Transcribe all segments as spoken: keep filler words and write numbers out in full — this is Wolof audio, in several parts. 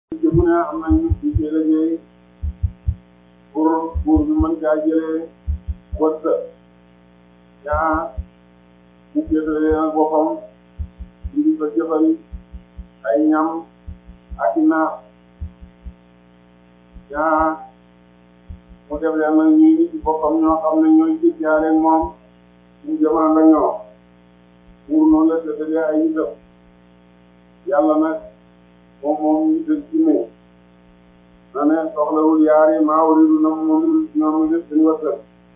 ci mu ne am nañu ci liggéey pour pour ñu mën caa jëlee wërsëg ñaa mu jëlee ak boppam di ko jëfal ay ñam ak i naaf ñaa mu def leen nag ñuy nit ci boppam ñoo xam ne ñooy jëfjaale ak moom ñu jëmaan la ñoo pour noonu la séddalee ay nitam yàlla nag moom moom ñu dëgg ci ne na ne soxlawul yaari maa waridu na moom ñoom ñu def seen wërsëg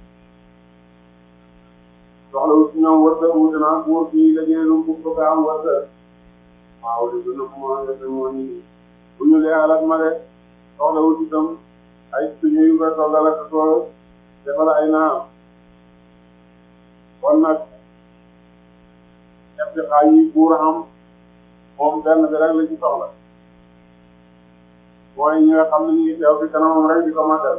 soxlawul si ñoom wërsëg wuute naa buur fii liggéey lu mu bëgg a am wërsëg maa waridu na moo def moo ñu bu ñu lee alal ma rek soxlawul itam ay suñu yu ko toggal ak ko defal ay naam kon nag ñetti xaaj yi buur am moom benn bi rek la ci soxla mooy ñi nga xam ne ñu ngi teew fi kanamam rek di ko màggal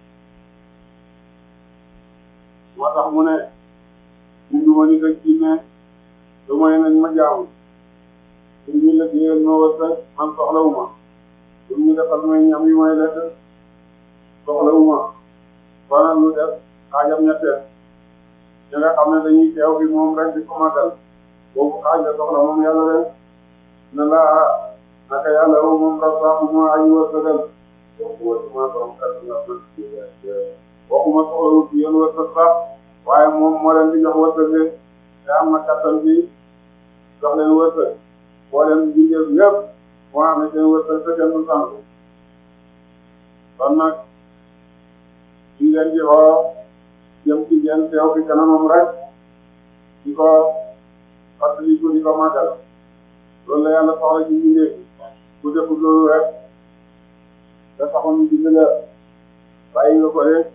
moo tax mu ne bindu ma ni dëkk ci ne lu mooy nañ ma jaamu suñ ñu liggéeyal ma wërsëg man soxlawuma suñ ñu defal may ñam yi may lekk soxlawuma kon lu def xaajam ñetteel ñi nga xam ne dañuy teew fi moom rek di ko màggal boobu xaaj la soxla moom yàlla rek na laa naka yàlla woo moom rasax moo aji wërsëgal waxuma borom kàttan nga waxuma soxlawul ci yéen wërsëg sax waaye moom moo leen di jox wërsëg te am na kàttan bi jox leen wërsëg boo leen bindee yëpp moo amee seen wërsëg te kenn du sant kon nag ñu leen di xoo jëm ci ngeen teew fi kanamam rek di ko fàttaliku di ko màggal loolu la yàlla soxla ci mbindeef bu defut loolu rek da taxoon ñu bind la bàyyi nga ko rek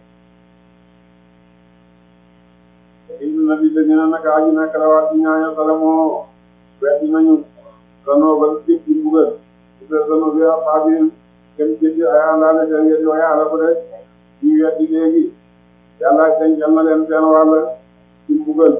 indi na bi dañu ne naka aji nekk la waa ci ñaaña sala moo wetti nañu sanoo ba jëpp ci mbugal su fee sanoo bi ak xaabin kenn jëppi ay àndaale seen ngeen yoo yàlla ko rek ñu wetti léegi yàlla dencal na leen seen wàll ci mbugal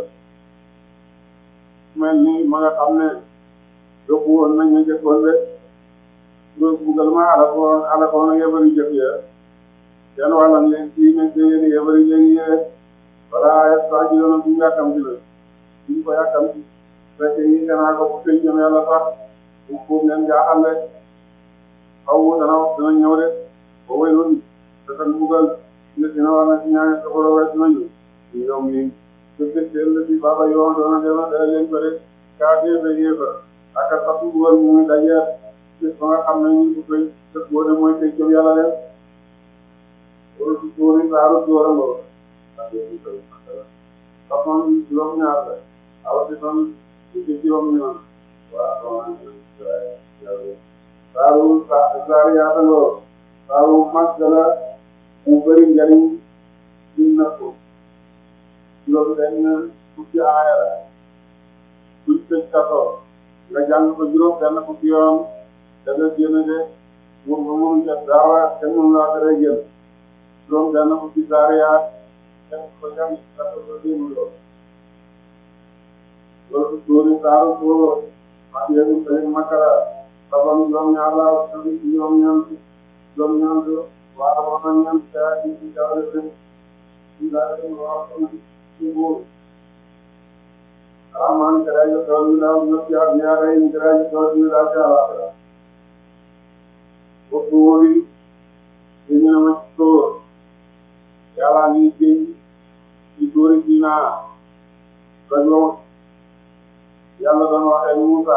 mel ni ma nga xam ne yokku woon nañ ñu jëkkoon de loolu buggal ma alakoon alakoon yebari jëf ya seen wàllam leen ci nañ te yéen yebari léegi yee wala sa ji doona bu yàkkam ci la duñ ko yàkkam ci fekke yi ganaa ko bu tëj jëm yàlla sax bu foofu leen jaaxal rek xaw dana dana ñëw de ba way loolu dafa buggal ne dina war na ci ñaane safara wet nañu ñu ñoom nii te seen la ci baba yoon doona dema da leen ko de kaa dee ba yéefa ak ak sax buggal mu ngi dajeer gis ba nga xam ne ñu ko koy def boo de mooy tëj jëm yàlla leen wala si tóori saaru tóorangoo sax moom juróom ñaar la awa si son ci juróom ñaar waaw saaru saaru yaatangoo saaru mag la mu bëri njariñ ci nattu loolu dañ fukki aaya la buñ tëj kaso nga jàng ko juróom benn fukki yoon da nga génn de moom ba moom jot daawa te mun laa tere génn juróom benn fukki saariyaat kenn ko jàng kaso ko génn loolu loolu tóori saaru tóor ak yéen sëriñ makara sabam juróom ñaar la tamit juróom ñeent juróom ñeent waaw wax nañ ñeent daa ci ci jawle sëñ ci daa dem wax ci buur amaan kara yo tool mi daal ñëpp yaa ñaare yi kara yo tool mi daal ci àllaaxira ba tóori dañu ne ma ci tóor yàlla ngi génn ci tóori dinaa dañoo yàlla doon waxee Muusa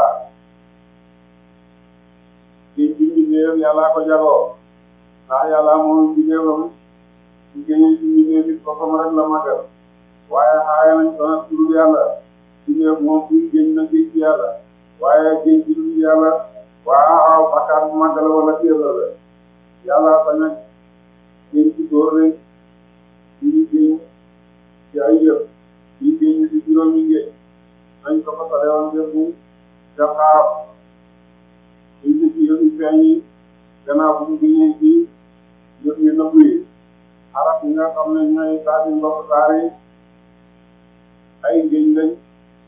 ci bindeef yàlla ko jagoo ndax yàlla moom bindeefam ci génne ci bindeef bi boppam rek la magal waaye xaaye nañ ko nag ci dul yàlla bindeef moom fii génn na géej ci yàlla waaye géej ci dul yàlla waaw bakkaar bu magal wala kéefar la yàlla bañ a génn ci tóor rek ci génn ci ay yëf ci génn ci juróomi géej nañ ko ko sore woon def bu jaxaaw ñu ci ci yëf yi feeñ yi gannaaw bu ñu génnee ci yëf yi nëbb yi arab yi nga xam ne ñooy saati mbokk saar yi ay géej lañ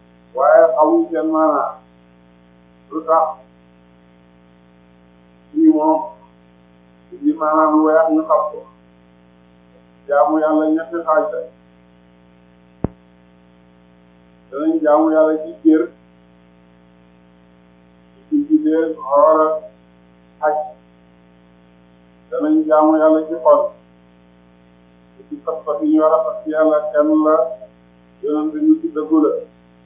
waaye xamuñ seen maanaa lu tax ñu moom li maanaam weer ñu xam ko jaamu yàlla ñetti xaaj la danañ jaamu yàlla ci cër ci jidee xoor ak xaj danañ jaamu yàlla ci xol ci pas-pas yi ñu war a fas yàlla kenn la yonent ñu ci dëggu la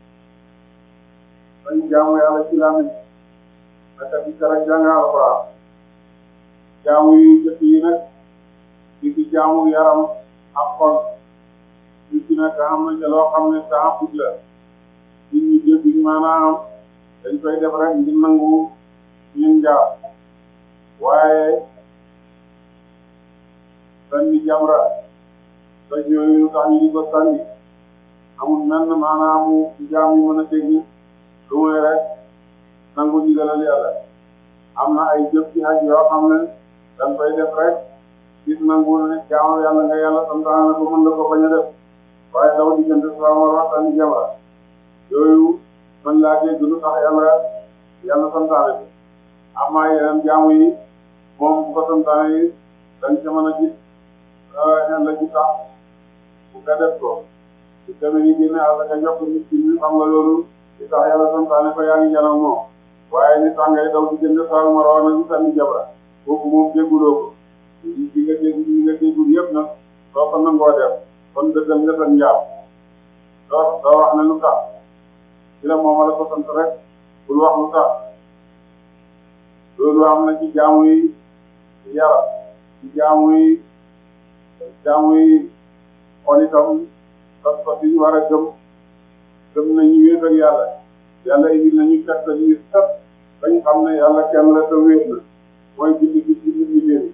danañ jaamu yàlla ci làmmiñ naka ci kara jàng alxuraan jaamu yu jëkk yi nag di ci jaamu yaram ak xol li ci nekk am na ca loo xam ne temps fudd la nit ñi dégg maanaam dañ koy def rek ngir nangu ñun jaar waaye sànni jamra doj yooyu tax ñu di ko sànni amul menn maanaamu jaam yu mën a dégg lu muy rek nangu digalal yàlla am na ay jëf ci haj yoo xam ne dañ koy def rek gis nangu ne jaamu yàlla nga yàlla santaane ko mën la ko bañ a def waaye daw diggante salaam wa sànni jamra yooyu man laa dégg lu tax yàlla yàlla santaane ko amaa yeneen jaamu yi moom bu ko santaane yi dañ ca mën a gis ñan la ci tax bu nga def ko su demee ni génne àll nga jox ko nit ki ñu xam nga loolu li tax yàlla santaane ko yaa ngi janow moom waaye ni tax ngay daw diggante salaam wa rawana ñu sànni jamra kooku moom dégguloo ko li nga dégg li nga déggul yëpp nag soo ko nangoo def kon dëggal nga sa njaam doo doo wax ne lu tax ci la moom la ko sant rek bul wax lu tax loolu am na ci jaamu yi yara ci jaamu yi jaamu yi xol itam parce que ñu war a gëm gëm nañu wéet ak yàlla yàlla indi nañu fekk ñu sat bañ xam ne yàlla kenn la te wéet na mooy bind bi ci nit ñi leen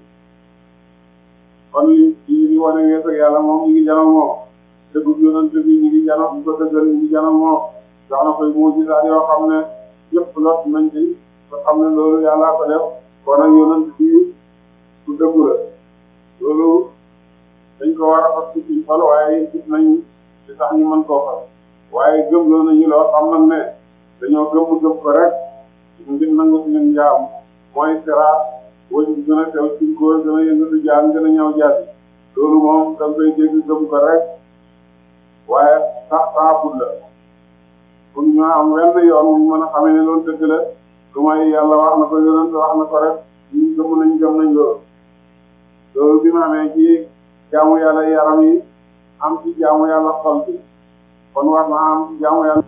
kon li li li wane wéet ak yàlla moom ñu ngi janoog moom dëggub yonent bi ñu ngi janoog bu ko dëggal ñu ngi janoog moom jox na koy muujiza yoo xam ne yëpp lot nañ ci nga xam ne loolu yàllaa ko def kon nag yonent bi ku dëggu la loolu dañ ko war a fas ci suñ xol waaye gis nañ li tax ñu mën koo fas waaye gëm loo nañu loo xam nañ ne dañoo gëm gëm ko rek ngir nangu suñu njaam mooy seraat wëñ bi gën a teew suñ ko gën a yëngatu jaan gën a ñëw jaati loolu moom da nga koy dégg gëm ko rek waaye sax saxabul la pour ñu am wenn yoon mu mën a xamee ne loolu dëgg la lu may yàlla wax na ko yonent wax na ko rek ñu gëm nañ gëm nañ loolu loolu bi ma amee ci jaamu yàlla yaram yi am ci jaamu yàlla xol bi kon war na am ci jaamu yàlla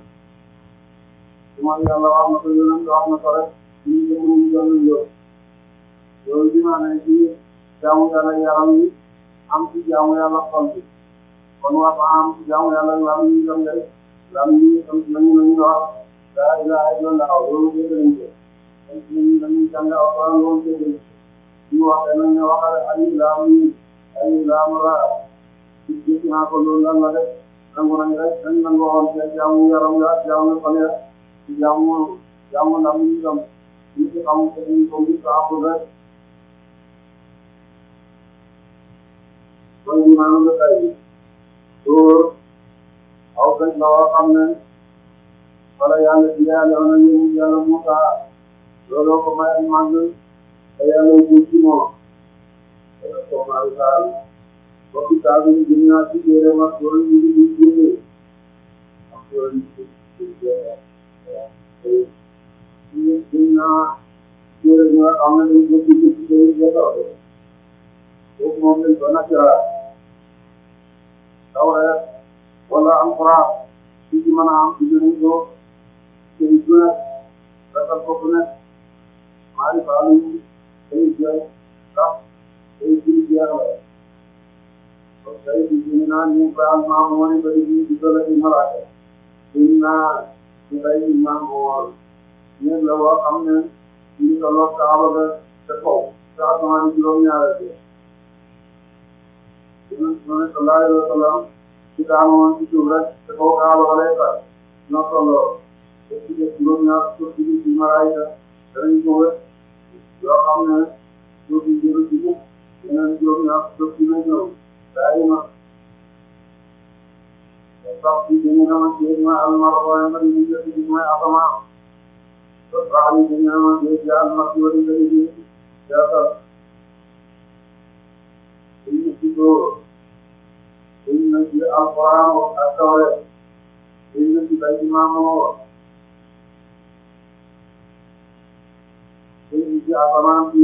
lu may yàlla wax na ko yonent wax na ko rek ñu gëm nañ gëm nañ loolu loolu bi ma amee ci jaamu yàlla yaram yi am ci jaamu yàlla xol bi kon war na am ci jaamu yàlla lam yi gëm ngay lam yi sant nañu nañu wax daa ilaha illallah loolu dégg nañ ko sant nañu nañu jàng alquran loolu dégg nañ ko ñu wax nañ ne waxale ay laam yi ay laam ra ci gis naa ko loolu lan la def nangu nañ rek dañ nangu woon ci jaamu yaram ya jaamu xol ya ci jaamu jaamu lam yi gëm ñu ci xam ko ñu ko ngi saabu rek kon ñu maanaam la tay dóor aw gëj la woo xam ne wala yàlla ci yàlla na ñu yàlla Musa looloo ko may ak màgg te yàlla jël ci moom dana ko may saal bokk saa bi gën naa ci téere ma loolu ñu ngi ñu génnee ak loolu ñu ngi ñu gën naa téere bi nga xam ne dañ ko ci ci téere bi nga kooku moom lañ ko naturel taw rek wala alxuraan ci ci mën a am ci jëriñ ko jëriñ bu nekk defal ko bu nekk maa ngi faa luñ day jeex ndax day jëriñ jeex la kon tey bi ñu naan ñu koy am maam moo ne bëri bi di doole di malaaka ñu naan ñu day maam moo ñeent la boo xam ne ñu ngi tolloo kaaba ga te kaw te asamaan juróom-ñaareel bi yéen sallallahu alayhi wa sallam ci daanoon ci suuf rek te kaw kaaba ga lay far ñoo tolloo te ci des juróom-ñaar suuf si ci malaayika danañ ko wër yoo xam ne suuf si jëru ci mukk yeneen juróom-ñaar suuf si na ñëw daay ma sax si dañu nama ci ma almar waaye nga ñu jëf ci mooy asamaan to sax ni dañu nama ci ci almar ci wari nga liggéey seetal dañ na ci dóor dañ na ci alquran ak tawre dañ na ci bay imaamoo dañ na ci asamaan bi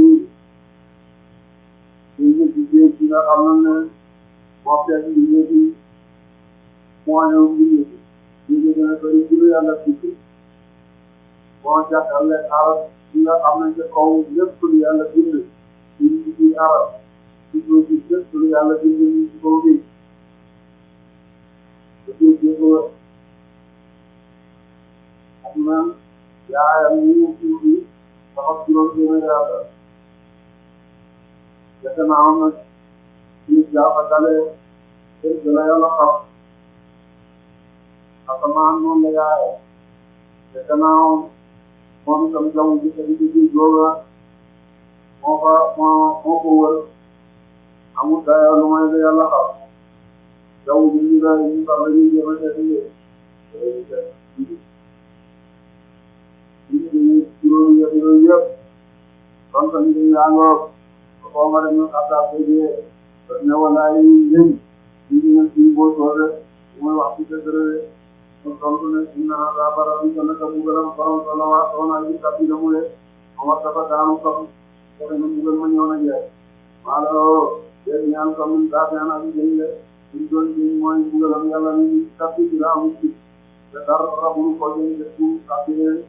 dañ na ci géej gi nga xam ne moo fekk liggéey bi moo ñëw liggéey bi liggéey dana bëri ci lu yàlla tukki moo jàkkale arab yi nga xam ne ca kaw lépp lu yàlla bind ci ci arab ci suuf si lépp lu yàlla bind ñu ci kaw bi te suuf si ko ak man yaayam ñu ñu suuf bi dafa juróom téeméer yàlla defe naa am na ci jàpp dale kër ga la yàlla xam asamaan noonu la yaay defe naa moom itam jaww ji te di di jóoba moo ko moo moo ko wër amul dayoo lu may de yàlla xam jaww ji ñu la ñu sax dañuy jéem a seeti yéen dañuy seet jiw jiw bi juróomi yëpp yooyu yëpp kon tamit dañuy àndoon ba xaw ma dem ñu xataa ko jiyee parce que ne walaay yéen jiw ngeen jiw boo soobee mooy wax ci dëgg rek kon donc ne inna ala barabbi kana ka bugalam borom solo waa soxna yi kàddu gi mu ne Omar dafa daanu comme fexe na bugal ma ñëw na jeex maanaam yéen ñaan comme ni daa ñaan ak jëñ le suñ doon jëñ mooy bugalam yàlla ni kàddu gi daa amul ci te dara rabul ko jëñ def bu kàddu gi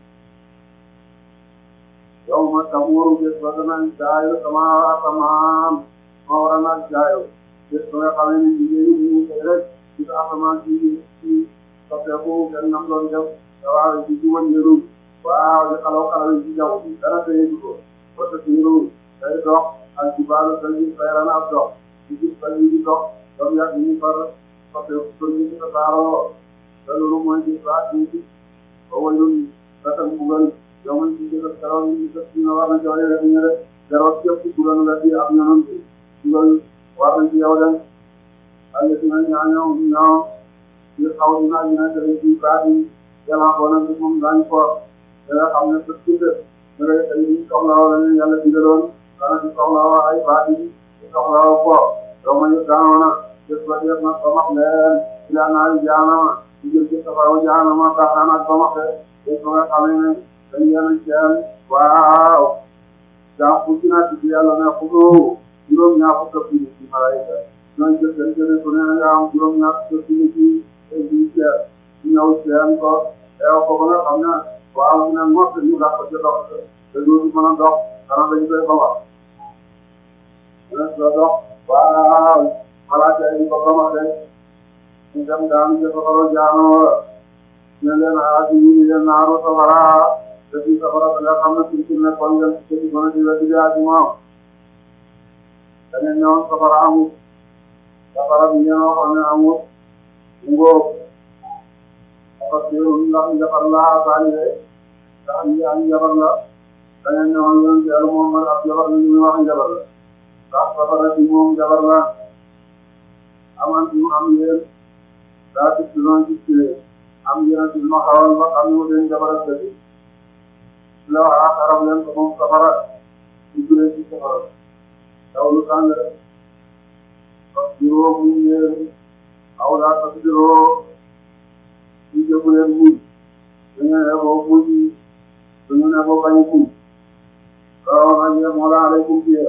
yow ma tamuru bés ba danañ jaayo sama asamaan ma war a naaj jaayo bés ba nga xamee ni jigéen ñi ñu koy rek ci asamaan ci ci parce que foofu kenn nam doon def waaw ci ci wàññeeku waaw li xalaw xalaw yi ci jaww ji dara tëye ko parce que suñu day dox ak ci baalu kër gi fayal na ab dox ci ci kër gi di dox doom yàgg ñu far parce que kër gi ci tasaaroo te loolu mooy ci saa ci ci ba wàññi dafa bugal yow man ci jëkkër keroog ñu def ci na war na joxe rek ñu rek keroog képp ci bugal nga ci am ñoom bugal war nañ ci yow dem ay ci na ñaañoo ñaaw ñu xaw ñu naan ñu ne dañuy ji baat yi yàlla ko nag moom daañu ko da nga xam ne bés bu dee da ngay ay soxlawoo la ñu yàlla digaloon dana ci soxlawoo ay baat yi di soxlawoo ko doo ma yëg daanoo na bés ba dee na ba max leen ila naa yi jaanama di jël ci safaraw jaanama tax naa nag ba max leen bés ba nga xamee ne dañ leen seen waaw jaa fu ci naa ci yàlla ne xuloo juróom ñaar fukk ak ci malaayika ñooy jël seen jëlee su ne nga am juróom ñaar fukk ci te bii ceeb ñëw seen ko teew ko ba nga xam ne waaw ñu ne mos ñu gàtt ci dox te dootu mën a dox xanaa dañu koy bawal ñu ne la dox waaw malaaka yi ko commencé ñu dem daanu ci safara jaanoo ñu leen a di ñu leen naaru safara te ci safara da nga xam ne suñ ci nekkoon ngeen ci ci gën a di la di yaa ci moom dañu ñëwoon safara amul safara bi ngeen waxoon ne amul ngóob parce que ndax njabar la bàyyi ndax ñi am njabar la da ngeen ñëwoon yoon ci yàlla moom ak njabar la ñuy wax njabar la ndax safara bi moom njabar la aman ci mu am yéen daa ci ci noonu ci ci am yéen ci ma xawal ba xam ne mu den njabar ak dëgg la wax xarab leen ko moom safara ci juree ci safara daw lu tàng parce que juróom mu yéen aw laa tax juróom ñu jëfu leen muñ dañu ne boo muñ dañu ne boo bañ a muñ waaw nag yéen moo la aleykum fiye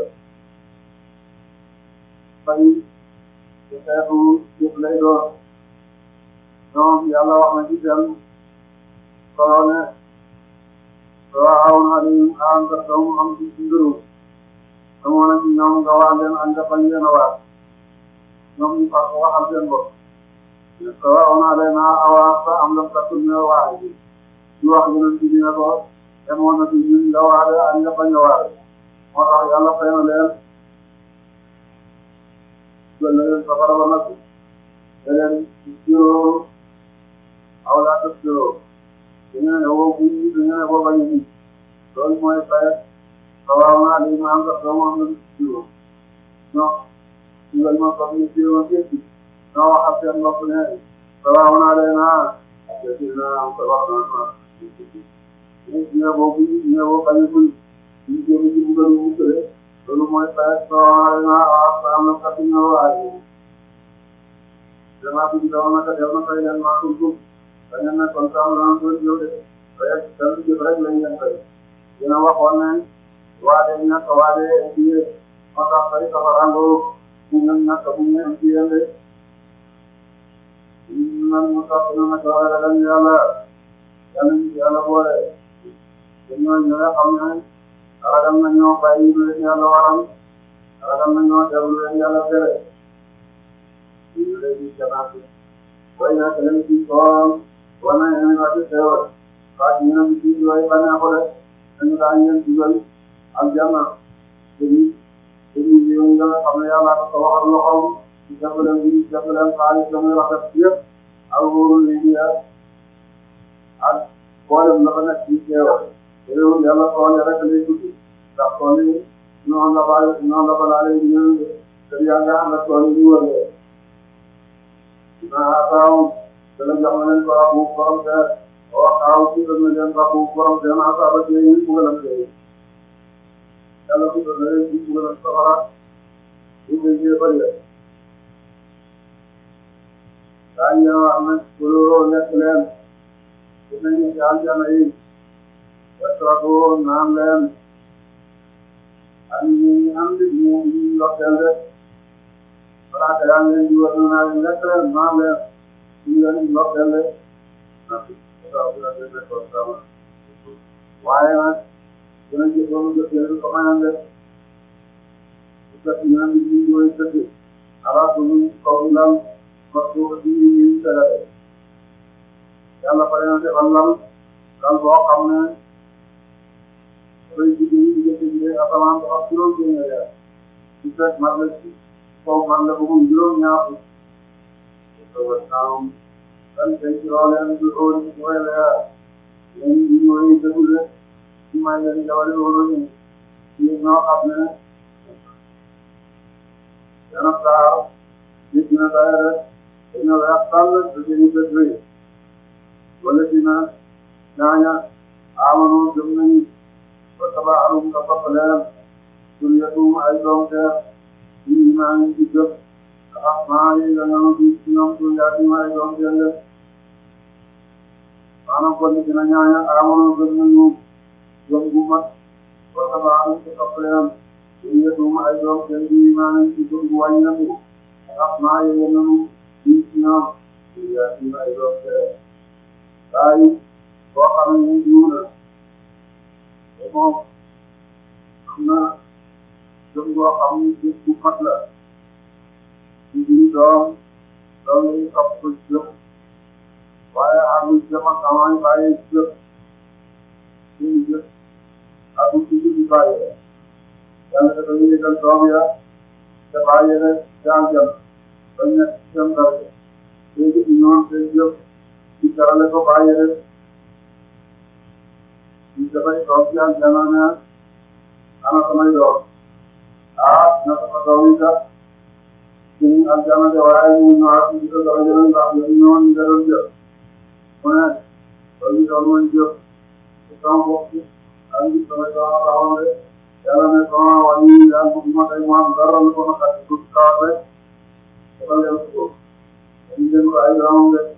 bañ ci xeetu jëf lay doon ñoom yàlla wax na ci seen solo ne waaw na leen am nga doom am ci mbiru amoon na ci ñoom nga wax leen ak nga bañ leen a waat ñoom ñu far ko waxal seen bopp waaw naa leen naa awaas ba am na sax ñu ne waaye bi ñu wax yeneen ci dina ko demoon na ci ñun nga waale ak nga bañ a waale moo tax yàlla fay na leen jël na leen safara ba nag da leen juróom aw laa tëb juróom dañu ne woo buñ dañu ne boo bañ a buñ loolu mooy fay waaw naa leen ma am sax doomu am na juróom non ñu ngi ma soxla ñu juróom yëpp non wax ak seen bopp ne waaw naa leen ah dégg naa am ko wax naa ah ñu ne boo buñ ñu ne boo bañ a buñ ñu jëm ci mbugal mu tëre loolu mooy fayet soo naa waaw sa am na kati ñoo waaye damaa fi daw naka def na fay leen maa tudd da ngeen ne kon sax naa ko ñëw de fayet benn jëf rek lañ leen fay dina waxoon ne waade ñàkk waade ci moo tax fay safarangoo mu ngeen ñàkk bu ngeen ci yéen de nan mu tax na naka waaye ragal yàlla yàlla ñu ci yàlla boole dañoo ñu nga xam ne ragal na ñoo bàyyi lu leen yàlla waral ragal na ñoo def lu leen yàlla tere ñu leen di janaat way nekk leen ci tool wana yéen a ci teewal waa ci ñoom ci way bañaa ko rek dañu daan leen dugal aljanna dañu dañu ñëw nga xam ne yàlla ko waxal loxoom ci def leen bi def leen xaalis la muy rafet yëpp ak wóorul léegi ak boolem la fa nekk ci teewal réew yàlla tool rek lay tudd ndax tool yi noonu la baale noonu la balaale ñëw te yaa nga xam ne tool yi ñu wër naa taaw dana jox na leen ko bu borom te wax taaw ci dana leen ko bu borom te naa saa ba tey ñu bëggoon tey yàlla ku dana leen ci bëggoon safara ñu koy jëlee bëri la daa ñëw am na kuréeloo nekk leen dinañu ci aljana yi wasalaatu naam leen ak ñi am di ñu ñu ndoxteel de balaa yaa ngi leen di wax naa leen lekk leen naam leen ñu leen di ndoxteel de waaye nag dinañ ci doon jëfee ko maanaam de su fekkee ñu ngi ñu koy jëfee alors que ñu kaw lan parce que aussi ñu ngi tëralee yàlla pare na defal lan lan boo xam ne dafay jigéen ñi jëfee asamaan ba ak juróom-benn weer su fekk mat la ci kaw man la bëgg juróom-ñaar fukk dan tey ci looleen du óor ci mooy leer yéen ñi ñooy déglu ci may leen jawale wóolu ñu ñi ñoo xam ne dana saar nit dina day rek dañoo weex tàll da seeni bët rëy wala dina ñaaña amanu gëm nañu ba tabaalum ka topp leen suryatum ay doom teer ñi imaan ci gëm ndax maa yi dañoo di ci ñoom suryatum ay doom teer leen maanaam kon dina ñaaña amanu gëm nañu gëm gu mat ba tabaalum ka topp leen suryatum ay doom teer ñi imaan ci gëm gu wàññeeku ndax maa yi dañoo di ci ñoom suryatum ay doom teer waaye boo xam ne ñu jiw na te moom am na jëm boo xam ne jëm bu mat la ñu jiw doom doom yi topp ko jëm waaye amul jëm ak amaan bàyyi jëm suñu jëm amul ci jëm bàyyi yàlla dafa yëgal doom ya te bàyyi rek jàng jëm ba nekk jëm dara léegi ñoom seen jëm ci karale ko bàyyi rek ñu dafay toog ci aljana ne ana samay doom ah na sama doom yi kat ci aljana de waaye ñu ñëwaat ci ko dara jëloon ndax ñu ñëwoon ñu doon jëf mu ne loolu doon mooy jëf ci sama bopp ak ñu samay doom a taxaw de yàlla ne sama wàññi daal bu ma tey mu am dara lu ko ma xati ko kawat rek dafa leen ko dañu leen ko ay doomam de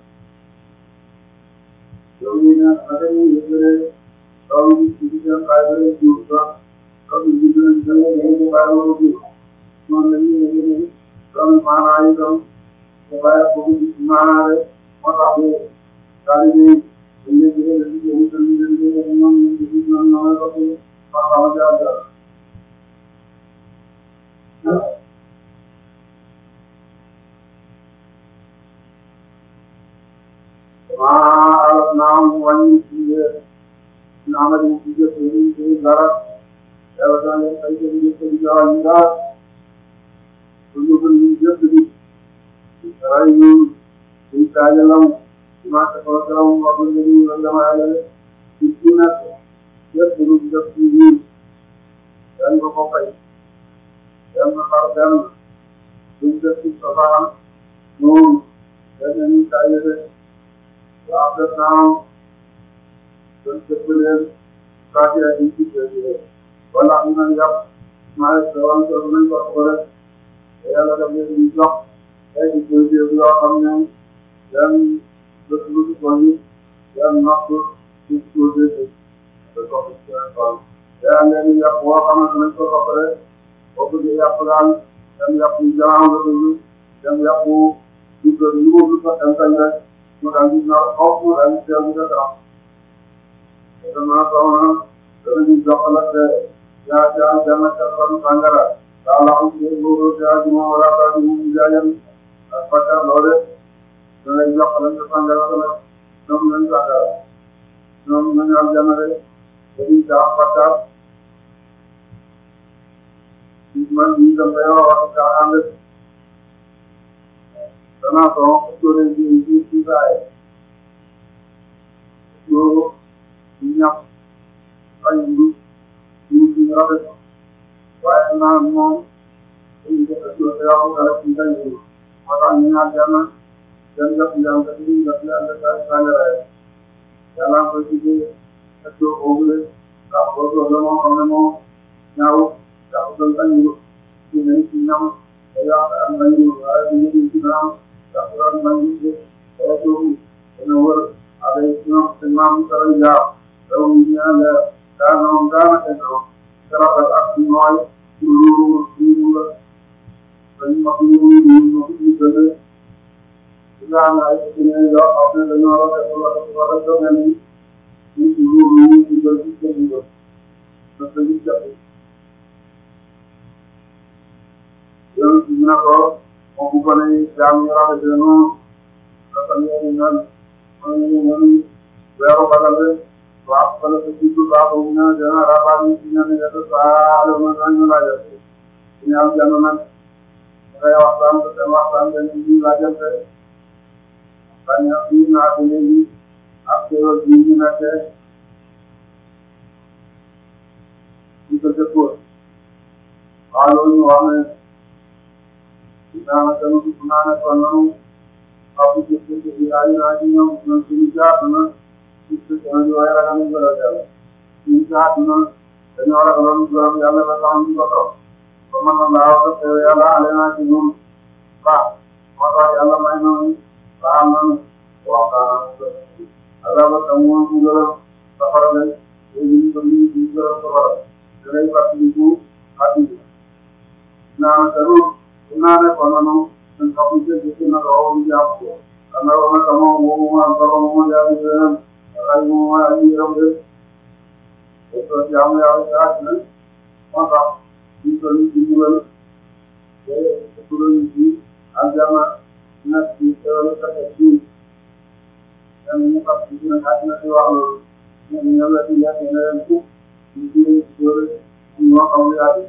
yow ñu ne naka ñuy yëngalee loolu ci ci seen bàyyi ba leen jiw sax loolu ñu gën a jëlee dañu ko bàyyi wala jiw noonu la ñuy yëngalee loolu maanaa yi doon te bàyyi ko ci maanaa rek moo tax ba daal di ñëw dañu leen jëlee dañu ko wutal ñu leen jëlee ñoom ñu ngi gis ñoom ñoo la ko ma xam a jaar jaar maa alal naam wàññi ci naam ak ci jëf yi ci dara yàlla dana leen ay jëf yi ci dara ñu daal su ñu ko ñu jëf bi dara ñu ñu taajalam ma ta ko taw ma ko ñu la dama yàlla ci ci nak jëf ñu jëf ci yi dañ ko ko fay dañ ko xar dañ ñu jëf ci sabaam moom dañ ñu taajale waaw def naa doon jëfandikoo saa ci ay ci wala am nañ yàpp maa ngi koy wàllu kër nañ ko ko rek yàlla daf leen di jox ay dispositifs yoo xam ne yan bët bu ci ko yi yan napp ci dispositif de ko ci seen tool yaa leen di yàpp boo xamante nañ ko ko rek boo bëggee yàpp daal yan yàpp yu jaam la dugg yan yàpp yu gën yu ko gis ak kañ rek mu daal di ñor xaw mu daal di teel mu def am vraiment soxna danañu joxalante yaa jaa jaa kattan sangara daa la am ci nguuru jaa ji moom wala daa di mu jaajan ak bakkaar loole danañ joxalante sangara la ñoom lañ sangara ñoom nañu am jamare dañuy jaa bakkaar man ñi dem ba yow wax kaa ànd danaa ko tóore ji ji ci saay loolu ñax ay ndu ñu ci rafet waaye naan moom dañu def ak yow yaa ko dara ci ngay moo tax ñu ñaan yàlla seen def njàng ak ñu def yàlla daal sàngaraay yàlla ko ci ak yow boobule ndax boo toogee moo xam ne moom ñaaw yaa ko doon añu ci ne ci ñam te yaa ko am nañu waaye bu ñu ci naam yaa ko am nañu ci ay toog dana wër avec ñoom te maam dara jaar daw ñu ñaan la daanaka daanaka ñoom garab ak nooy lu lu la dañu wax ñu ñu ñu ñu gënee dinaa am ay yeneen yoo xam ne dañoo rafet wala wala domaine yi ñu ci lu lu ñu ci gën ci seen yëpp parce que ñu jafe yow ci ñu ko moom bu ko ne jaam ñu rafetee noonu dafa ñëw ñaan man ñu ñaan weeru bagal waaw wala sa jiitu baaxul ñu ne dana rabaat ñu ci ñaan yàlla saa la mën nañu laajal ñu am jàmm nag ngay waxtaan ba seen waxtaan dañu ñu laajante bañ a ñu naa ko léegi ak teewal bi ñu nekkee ñu ko jëkkoon waaw loolu ñu wax ne daanaka nu naa ne kon nanu xaw ma jëf jëf yi ay naa ci ñoom ñoom suñu jaatu na ci ñu waaye ragal ñu gërëm yàlla suñu jaatu na dañoo ragaloon gërëm yàlla ba tax ñu ko toog ba mën na laa wax te yàlla ale naa ci ñoom baax moo tax yàlla may nañu baax nañu waxtaan ala ba tam moom mu gërëm safara lay léegi ñu ko ñu ñu gërëm safara da lay fàttaliku fàttali naan te lu naa ne kon nanu ñun xam nga jëf ci na ko ñu jàpp ko ana wona ka moom mo mo am borom mo jaamu beneen ay mo ay yëram de ko jaamu yàlla jaat na moo tax ñu ko ñu ci dugal te ko ñu ci aljana na ci teewal ka ci dan ñu fa ci na hat na ci wax loolu ñu ñu la ci yàq na leen ci ñu ci doole ñu xam yaati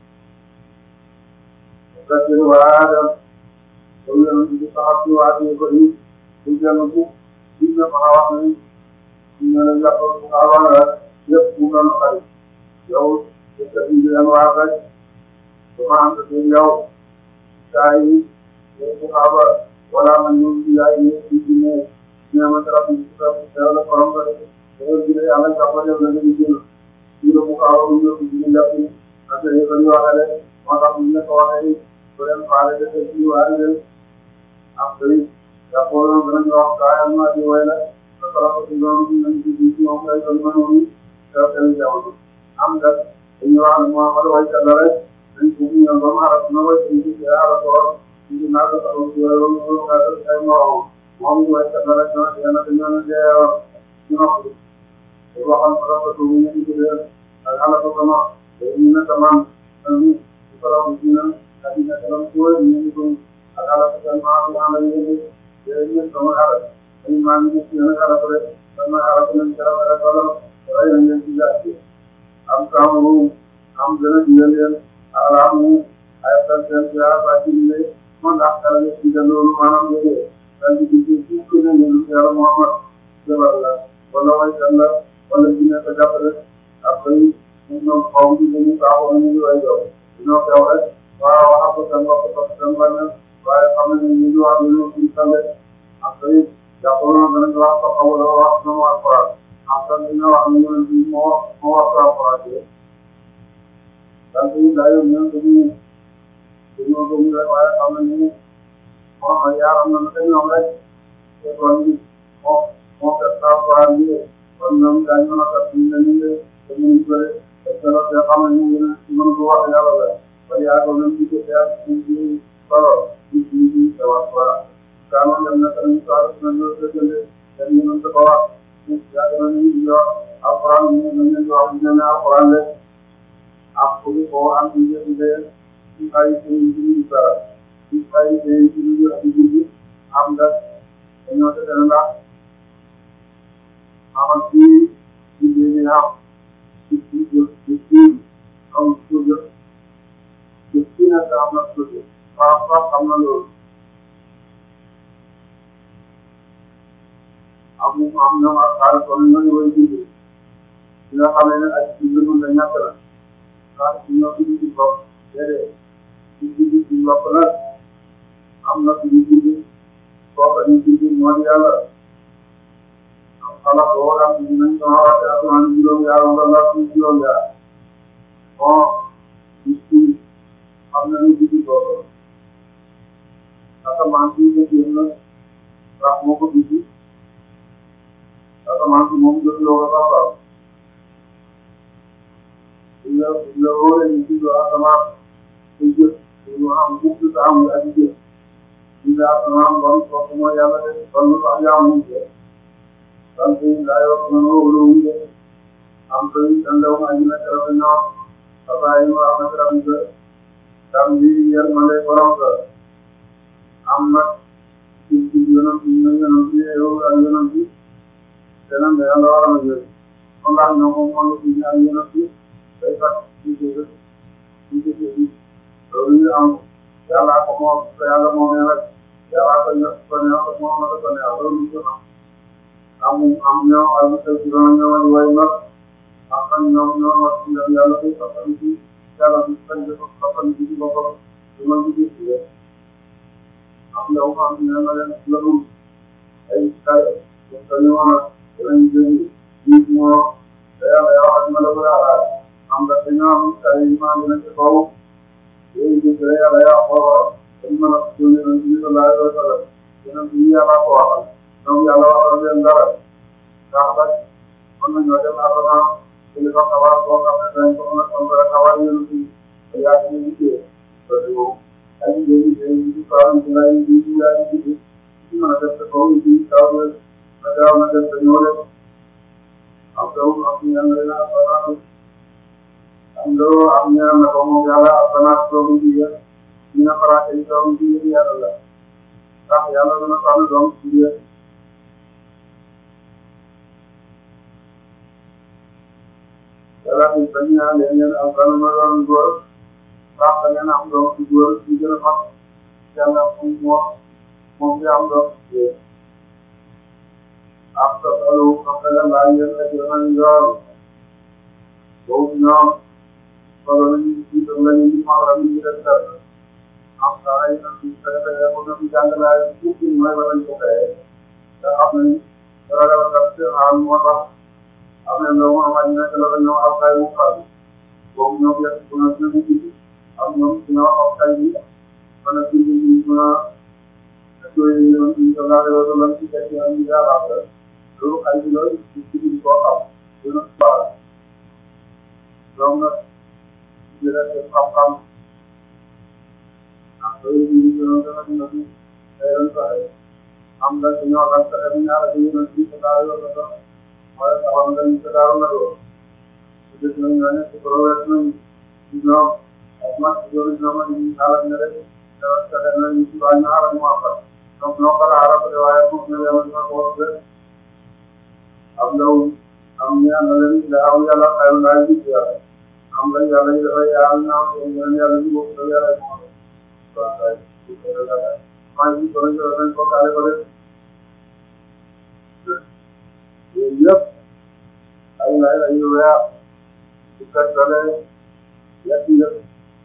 ka ci waada loolu yëpp di saxaat ci waa ji ko nii di jënd bu di nga fa wax ni ñu ne la ko xamal la yëpp mu doon xay yow te te di leen wax rek dama am te yow saa yi yëpp xamal wala man ñu ci yaay yi ci ci ne ñu ma dara ci sa la borom ba yow di la yàlla jàpp na la ñu jël ñu la mu xamal ñu ñu ci jàpp ni ak yëpp ñu waxale moo tax ñu ne ko waxee bu leen faale de ci waa ji am tey jàppoo na danañ wax kaayam naa di way la ba pare ko ci doon nañ ci ci moom lay doon mënoon te seen jamono am nga dañuy wax ne Muhammad waykat la rek dañ ko ñu ba mu arab na way ci ci ara ko ci naa ko taxaw ci wala mu ko ka ay morom moom ñu waykat la rek na yàlla dañoo ne deewa ñu noppi te waxal ko ko ñu ñu ci dee ak ala ko sama ñu ne tamam ñu ko raw ci na ak ñu ne ko ñu ko ak ala ko sama ala ñu ñu sama ala ñu ma ñu ci na ala ko rek sama ala ko ñu dara dara wala ay ñu ci jaati am saamu am dana digal ala mu ay tan tan ya ba ci ne mo ndax dara ci loolu maanaam ñu daal di ci ci ko ne ñu yàlla Muhammad jabal la wala way tan la wala ñu ne ko jàppale après ñu ñoo xaw ñu ñu taxaw ñu way do ñoo xew rek waaw wax ko tan wax ko tan la waaye xam nañ ne ñu wax ñu ci tale après jàppoo na danañ wax ko xaw la wax no wax ko après ñu wax ñu ñu mo mo wax ko après daal di leen daayoo ñoom dañuy dañoo gëm rek waaye xam nañu ne moom ak yaaram na te ñoom rek te kon moo moo fekk saa faral di kon ñoom daañu mën a fekk ñu ne ñu ngi dañuy bëre te keroog nga xam ne ñu ngi mën ko wax yàlla la ba yaakaar nañ ci côté ak ñu ngi solo ñu ngi ñu ngi wax voilà. Kaama dem na tamit saa su ne ñoo dëggante te ñu mën ko wax ñu yaakaar nañ ñu ngi wax alxuraan ñu ne ñu wax ñu ne alxuraan rek ak pour ko am ñu ngi leen ci ay seen yu dara ci ay seen yu ak yu am nga dañoo def ndax amal ci ci ñu am ci ci ci ci am ci ci ci na am na ci fa fa am na loolu am am na ak xaalis kon ñooñu way dindi li nga xam ne ay ci lu la ñàkk la xaalis ci ñoo dindi ci bopp déedéet ci dindi ci bopp nag am na ci dindi kooku ñu dindi moo di yàlla am xalaat boo xam ne nañ ko waxee asamaan juróom yaar wala la ci juróom yaar bon gis ci am na ñu dindi boobu asamaan ci ñu génn ndax moo ko dindi asamaan si moom jot loo ko saafara il a il a wóoree ñu ci asamaan si jot ñu am fukk sa am ak jot il a asamaan bon kooku mooy yàlla de kon lu tax yaa mu jot kon tey daa yor ko noonu wóolu wu ñu am koy dandaw ma ñu nekk rek ñoom papa yi mu am ak rabi ba tam bi yar ma lay borom ka am nag ci ci yoonam ci yoonam ci yow ak yoonam ci keneen da yàlla war a jël kon ndax ñoom moom moo ngi fi ñaar yéen a fi day fekk ci biir ci biir loolu ñu am yàlla ko moom yàlla moom ne rek yàlla ko ñor ko neex ko moom la ko neex loolu ñu am am am ñoom ay mu tey ci doon ñoom di way nag am nañ ñoom ñoo wax ci yàlla koy soppali ci yàlla bi fañ ko soppali ci ci boppam du ma gis ci am yow am ñoo na leen la dul ay kay dañu mën a danañ jënd nit moo te yàlla yow ak ma la ko yaakaar am nga te ñoom kay yi maa ngi leen ci kaw yooyu gis nga yàlla yow xooloo dañ mën a jënd nañ ci biir laaj la sala yeneen bi yàlla ko waxal ñoom yàlla waxal leen dara ndax nag mën nañoo dem asamaan te li ko xabaar boo xam ne dañ ko mën a tombé xabaar yéen ci te yaa ngi liggéey parce que ay liggéey liggéey yi ci kaw ci lay yi ci yaa ngi liggéey ci mën a def sa kaw ci kaw na gaaw na def sa ñëw rek am taw am ñaan la asamaan am loo am ñaan na ko moom yàlla asamaan doomu jigéen ñu nga xalaat ay doomu jigéen yàlla la ndax yàlla dana tànn doomu jigéen yàlla ni bañ ñaan leen ngeen am kan ma doon góor ndax da ngeen am doom ci góor ci gën a mag yàlla moom moo moom bi am doom ci jigéen am sa solo xam nga yàlla yéen a jël nañu yoon boobu ñoom solo nañu ci tam lañu ci mag la ñu def dara am sa ay na ci fay fay ko na ci jàngalaay ci mooy ba lañ ko fay da xam nañu ragal ka ci am moo tax am na loo xam ne nekk la ñoo am kay wu xal boobu ñoo yegg bu na ci ci am ñoom ñoo am kay bi mën a ci ñu mën a koy ñu ñu la la la ci ci am ya la loolu ay bi loolu ci ci ko xam dina baax donc nag ci la ci xam-xam ak loolu ñu ñu dana dina ci ay ron sax am na ñoo xam ne dañu ñaara ci ñu ci ko daal yo ko mooy taxaw nga ñu ko daal na do ci def ñu ñu ne ci progrès ñu ñoom ak ma ci loolu ñoom ñu xala ne rek dafa ka na ñu ci ba ñaara mu am donc noo ko laara ko waaye mu ñu yama ñu ko wax am ndaw am ñaan na leen da am yàlla xayru laay ci yàlla am la yàlla yi dafa yàlla naaw ñaan yàlla ñu bokk yàlla mo waaw maa ngi ko ñu dañ ko kaale ko def yooyu yëpp ay lay la yu weer ci fekkale yëpp yëpp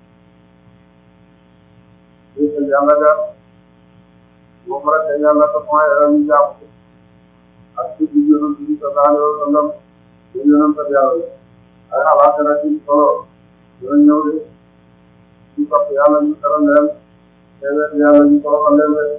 ci yàlla ga moom rek yàlla ko mooy ñu jàpp ak ci di yonent bi sallallahu alayhi wa sallam di yonent ak yàlla ay xalaat na ci solo dina ñëw de ñu topp yàlla ñu teral leen léeg-léeg yàlla ñu toroxal leen de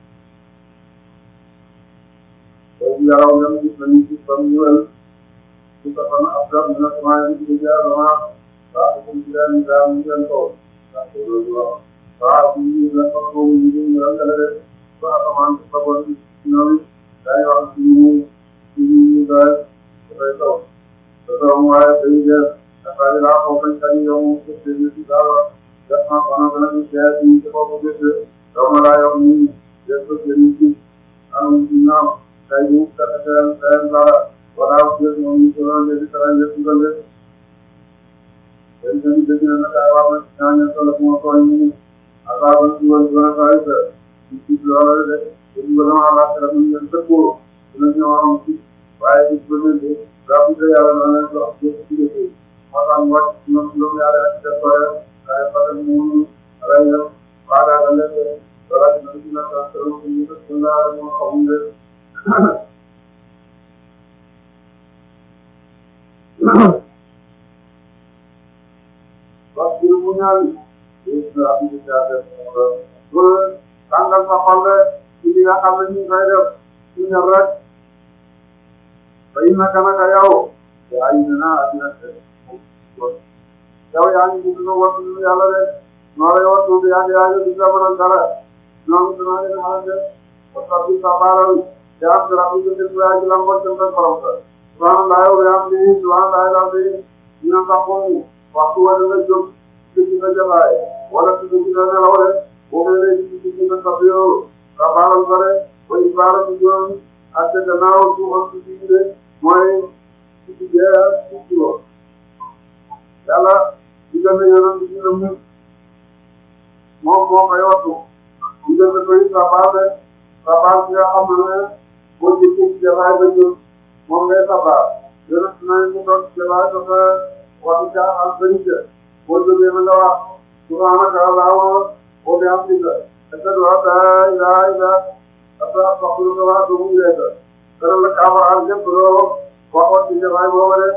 boobu yaraw leen gis nañu ci fan ñu wel ci sa fan ab dara dina commencé di jaar vraiment waaw comme ci leen daal ñu leen toog ndax loolu waaw waaw ñu ngi leen toog boobu ñu ngi ñu rangale de ba asamaan ci sa bon ñoom day wax ci ñu ci ñu daal dafay taw te taw waaye dañuy def dafay laa ko bañ kañ yow mu ko dégg ci dara def na ko nag lañu jeex ñu ci ko ko dégg taw na laa yow ñu def ko seen ci am ci ñaam tay ñu ka seen seen dara wala jël ñoom ñu ko doon def dara ñu ko def dañ dañu dégg na naka wax na ñaan solo mo ko ñu ala ba ci won gëna fay ba ci loolu de ñu gëna ala la ñu ñu tëkko ñu ñu am ci waaye ci bëgg de daa bu yàlla na leen wax ci ci ci ma tan wax ñu ñu yàlla ci ko ay fa ñu ay ñu para la leen wala ñu ci na ta ñu ñu ko na ñu xam ne wax ci mu ñaan ci la bi ci jaate ko tàngal sa xol ci li nga xam ne ñu koy def ci ñor rek bay naka naka yow yaa ngi naan dina yow yaa ngi dugg nga wattu yàlla de noo lay wattu yaa ngi yaa ngi dugg nga mën a dara ñoom dinaa leen xamal de parce que sa baaral yaa am dara bu jëndee bu yaa ngi lambo jëm rek borom sa subhanallah yow yaa am lii subhanallah yaa am lii ñu ne sax moomu waxtu wala nga jóg ci ci nga jabaay wala ci ci nga nelaw de boo ko léegi ci ci nga sax yow sa baaral ko de way baaral ci yoon ak te gannaaw su am ci ci de mooy ci ci jeex ci ci woon yàlla diggante yoonam bi ñu ne mu moom moo koy wattu diggante koy sa baase sa baas nga xam ne moo ci ci jabaay ba jóg moom ngay sa baas yoonam si nañ mu toog jabaay dafa waxi caaxaan bëri ca boo jógee na nga wax subhanaka allahumma wa bihamdika ashhadu an la ilaha illa anta astaghfiruka wa atubu ilayka dara la kaaba ak lépp loo waxoon ci jabaay boobu de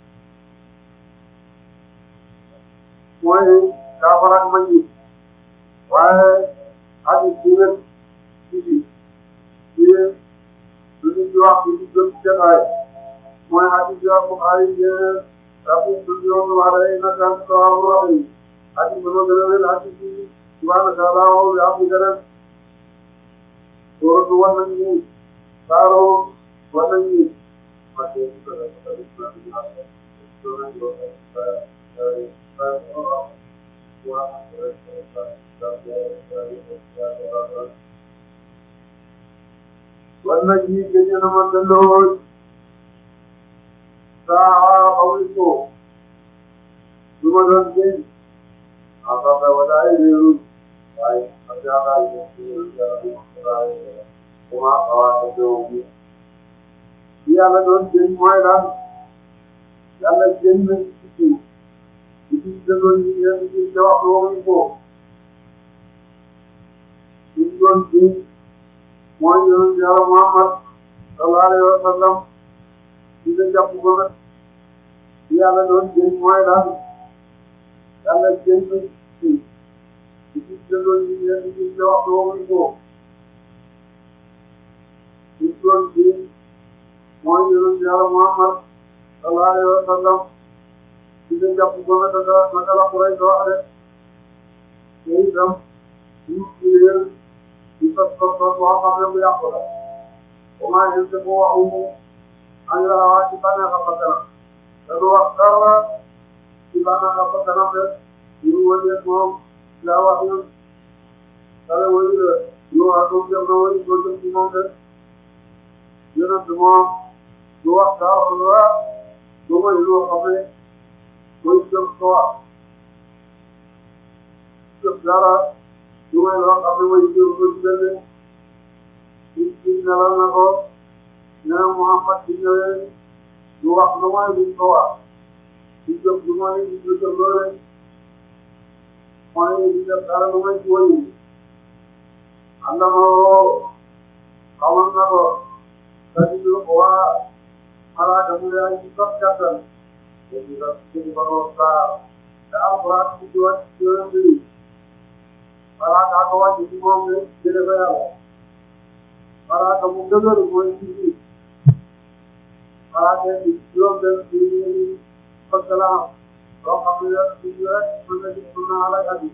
mooy kaafara ak mag yi waaye hadis bi ngeen ci bi ci lu ñu ci wax ci gën ci jotaay mooy hadis yoo Buxaari yéen rabu yoonu waray naka sawaabu wax yi hadis ba ma gën a wér hadis bi subhanaka allahumma wa bihamdika sóoratu wan nañ ni saaro wan nañ ni war na ji gëj na ma delloo saa xawli ko lu ma doon gëj en tant que wala ay réeru waaye ak yaakaar yi ci kuma xawaate teew bi yàlla doon gëj mooy lan yàlla gëj na ci suuf di ci dëggoon yi ngeen di ci wax waxuñ ko li ñu doon gëj mooy yonent yàlla Muhammad sallallahu alayhi wa sallam di nga jàpp ko nag yàlla doon gëj mooy lan yàlla gëj na ci suuf di ci dëggoon yi ngeen di ci wax waxuñ ko li ñu doon gëj mooy yonent yàlla Muhammad sallallahu alayhi wa sallam di nga jàpp ko nag naka la Quraysh doo wax rek te itam ñu ci réer di sos sos sos boo xam ne bu yàqu la au moins yéen a ko waxuñu añ la wax ci bànneex a bakkanam te du wax dara ci bànneex a bakkanam rek ñu wëndeeg moom daa wax ñun dara wëri la ñu wax ko jëm na wëri ko jëm ci moom rek yonent moom du wax dara du may loo xam ne mooy jëm ko wax jëm dara du may loo xam ne mooy jëm ko ci benn ci ci nelal na ko nee Muhammad ci ñëwee du wax lu may duñ ko wax di jëm du may di jëm loole mooy di def dara lu may ci wëy ànd ak xamoon na ko kadi lu ko waa malaaka mu yaay ci sos kattan léegi nag suñu borom saa daa alquran ci ci wàcc ci yonent bi malaaka ko wàcc ci moom ne jële ko yàlla malaaka mu dëgër mooy ci biir malaaka yi juróom benn ci ñu fekk la am loo xam ne ci rek mën na ci mën naa la gàddi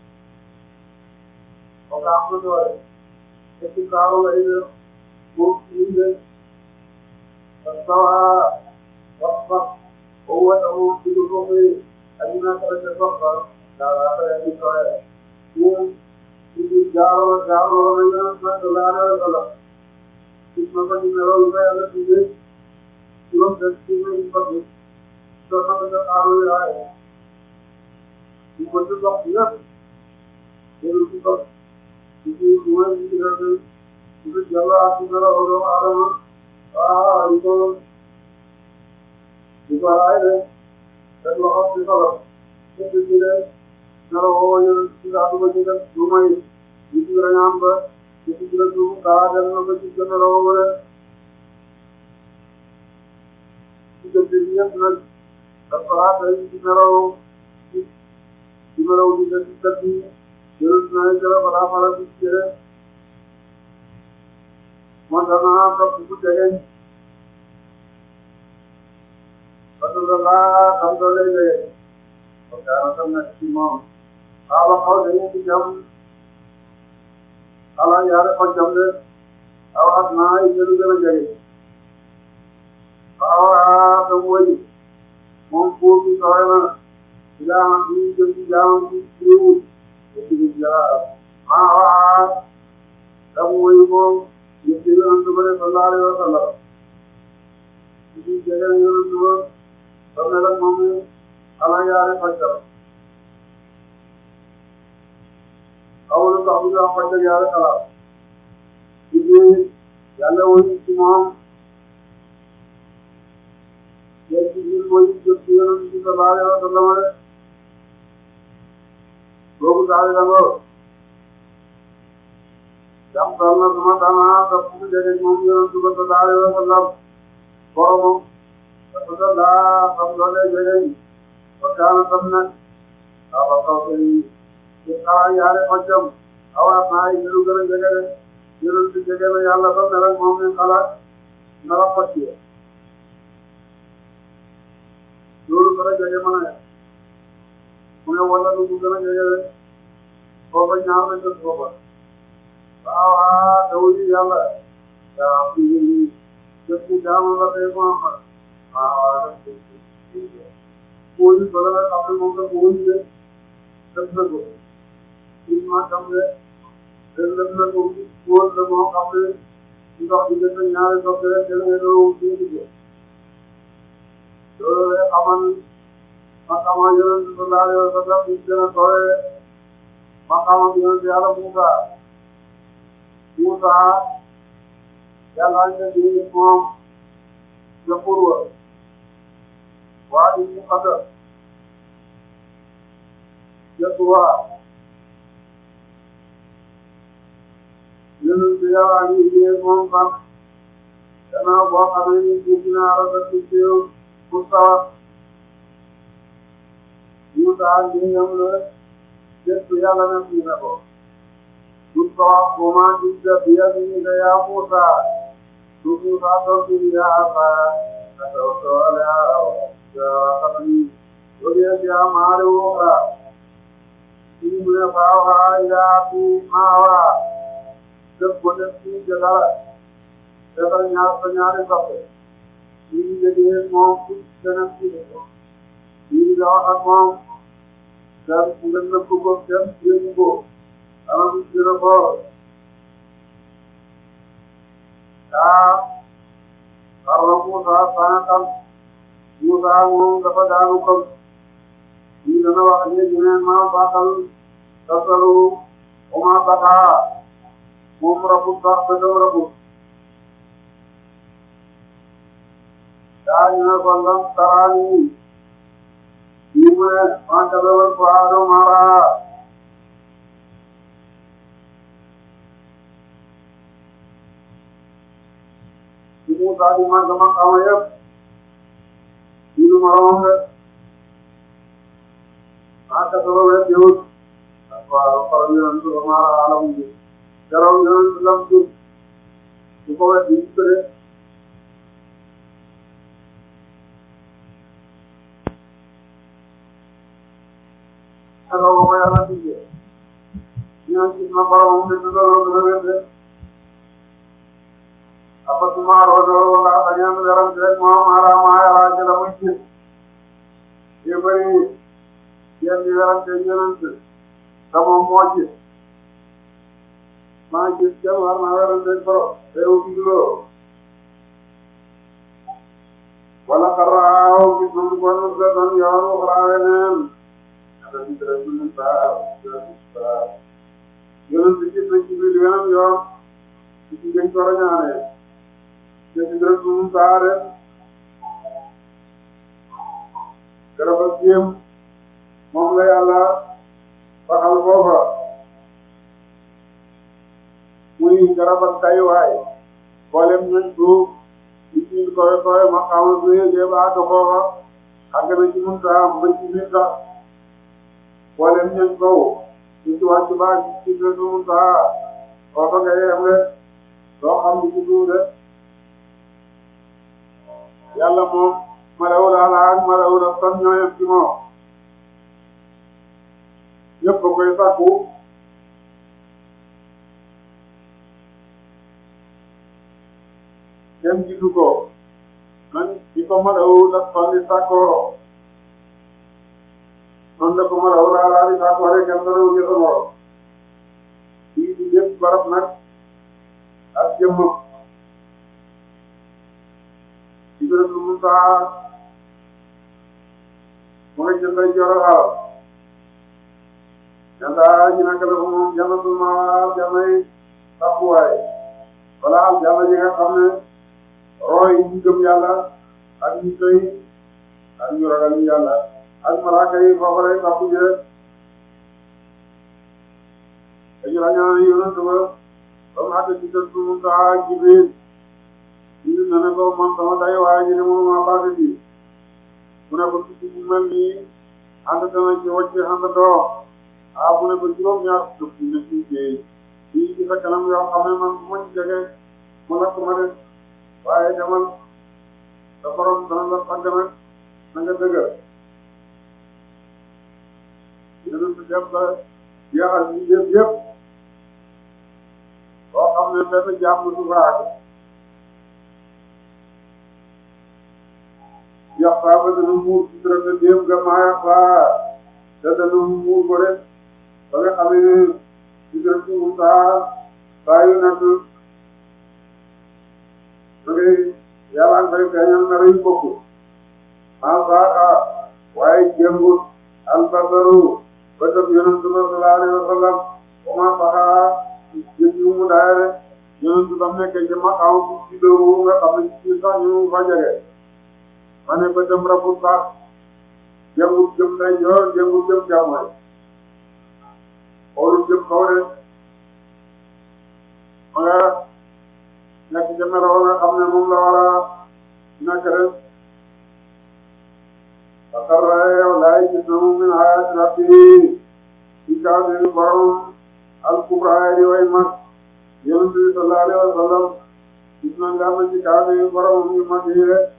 kooku am na doole te ci kaaru lay def moom ci ñu فاستوى وصفت قوته في الأفق أدنى درجة وقفة لا غير سواء يوم يجي جارو جارو رجلا ما دلنا ولا اسمه كذي نرو ما يلا تيجي يوم تسكين من الفضل سوف تكارو يراي يقول لك يا يقول لك يجي يوم يجي رجل يجي جالو أكيد رجل أرام ah itu itu ada dan lokal itu kalau itu tidak kalau yang tidak ada juga rumah itu orang ber itu juga tu kader nama itu juga orang itu jadi yang terpahat dari itu orang itu orang juga jadi terus naik jalan pada pada itu Madana ka buku jagen Rasulullah sallallahu alaihi wasallam na imam ala kau dari jam ala yar ko jam de awat na ilu gana jage awa to woi mon ko bi tawena ila di di jam di ru di ja awa to woi mo Yaitu Rasulullah Sallallahu Alaihi Wasallam. Ini jalan yang dua, pernah kami alai alai macam. Awal kami dah macam jalan kalah. Ini jalan wajib semua. Jadi ini wajib jalan kita Sallallahu Alaihi Wasallam. Logo jalan kalah. Jam karena sama-sama terpuji dari Muhammad Sallallahu Alaihi Wasallam. Kalau Rasulullah Sallallahu Alaihi Wasallam berjalan benar, apa kau ini kita yang macam awak naik dulu kerana jaga, dulu jaga yang Allah tu merang Muhammad kalah, merang pasti. Dulu kerana jaga mana? Punya wala dulu kerana jaga, kau benar benar tu Ah, Daudi Allah. Ya, ini jadi dalam apa Muhammad. Ah, कोई बड़ा काफी मौका कोई है सबसे को इस माध्यम से रेलवे को कोई लोगों काफी इनका विजय में यहाँ सब जगह चलने लोग उसी के जो है अमन मकामाजन सुधारे और सब कुछ जगह सोए मकामाजन से आलम होगा Musa jalannya di Imam Japurwa Wadi Muqaddar Jatua Yunus Jawani di Imam Kam karena bahwa kami ini punya arah kecil Musa Musa ini yang mulai jadi jalan yang tidak boleh Musa Muhammad juga dia ini gaya Musa, Musa atau dia apa atau soalnya kami dia dia malu lah, ini punya bawa ya tu mawa, sebenarnya ini jalan, sebenarnya sebenarnya apa? Ini jadi mau jangan ini, ini dah mau dan kemudian berkumpul dan berkumpul. Alam Sirapur. Ya, kalau Musa sangat Musa mau dapat anugerah. Di dalam waktunya jangan mau bakal terlalu umat bakal mau merebut tak betul merebut. Dan yang banggang tarani, ini macam apa marah. Musa di mana sama kamu ya? Ini malam kasaba weddiwut waaw xorom yonent ba maa alam bi keroog yonent lam jur su ko weddi ñu ko de keroog ba ko yàlla diggee ñaan gis na boromam ne du loolu gën a wedde après maa roodoo wala da ngeen werante rek moo maara maa yàlla ci la muy gis yu bëri yéen di werante yonent te moom moo gis maa gis kenn war naa werante borom réew bi loo wala xaraaw gis nañu ko nu sa doon yoon waxraawe neen ata di dara dund saa saa yonent gis nañ ci biir weneen yoon ci ci gën ko rañaane te di dara dund saa de garaba jéem moom la yàlla waxal foofa muy garabal kayuwaay boolem ñoñ suuf di ci koy koy ma xamal su yéegee ba àgg foofa àgg na ci mun saa am ba ci biir sax boolem ñoñ kaw di ci wàcc ba ci ci biir mun saa foofa nga yem de doo xam di ci suuf de yàlla moom malawul ala ak malawul askan ñoo yem ci moom ñëpp a koy sàkku kenn gisu ko man di ko malawul askan di sàkkoo noonu la ko malawul ala di sàkkoo rek kenn dara wu ñu sa morom lii di lépp barab nag ak jëmmam ci gërëm lu mu saa mu nga jënday joral alal jandaa ji naka la moom jannatul ma'wa jannay taqwaay wala am janna ji nga xam ne roy ñu gëm yàlla ak ñu koy ak ñu ragal yàlla ak malaaka yi foofu lay tàpp jëre dañu rañaan yonent ba ba mu àgg ci kër mu saa Jibril ñu ne ne ko man sama day waaye ñu ne moom maa baax bi mu ne ko tukki bu mel nii ànd dana ci wàcc ànd doo ah mu ne ko juróom-ñaar fukk ne ci géej fii ci sa kanam yoo xam ne man bu ma ci jege mu lakk ma de waaye demal sa borom dana la fàgg nag na nga dëgër yéen a def la jeexal yi yëpp yëpp boo xam ne benn jaam du faag yàqaa ba dana muur ci dara nga déem nga maa yàqaa te dana muur ko rek ba nga xam ne ci dara ci mu saa saa yu nekk da ngay yàlla nga koy feeñal na rëy bokk maa saa waaye jëmbut albasaru ba tëb yonent bi sallallahu alayhi wa sallam wa maa saxaa jëm yu mu daay rek yonent bi tam nekk ci maqaam ci dëru nga xam ne ci sax ñu fa jege ma ne ba dem rabul sax jëmbut jëm day joor jëmbut jëm jàmmoy xoolul jëm kaw de ma nga nekk ca melaw nga xam ne moom la war a nekk rek asarra yow laay gis na mu min ayaati rabbi ci kaafiri borom al-kubra di way mag yonent bi sallallahu alayhi wa sallam gis na nga ma ci kaafiri borom yu mag yi rek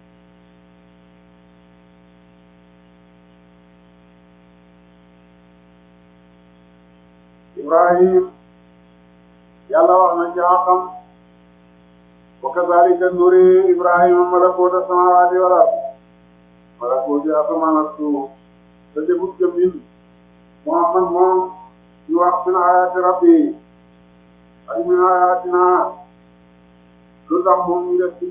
Ibrahim yàlla wax na ci xam wa kazaalika nuri Ibrahima malakuuta samaawaati wal ardi malakuuti asamaan ak suuf te defut jëm yin Muhammad moom ñu wax min ayaati rabbi ay min ayaatina lu tax moom ñu def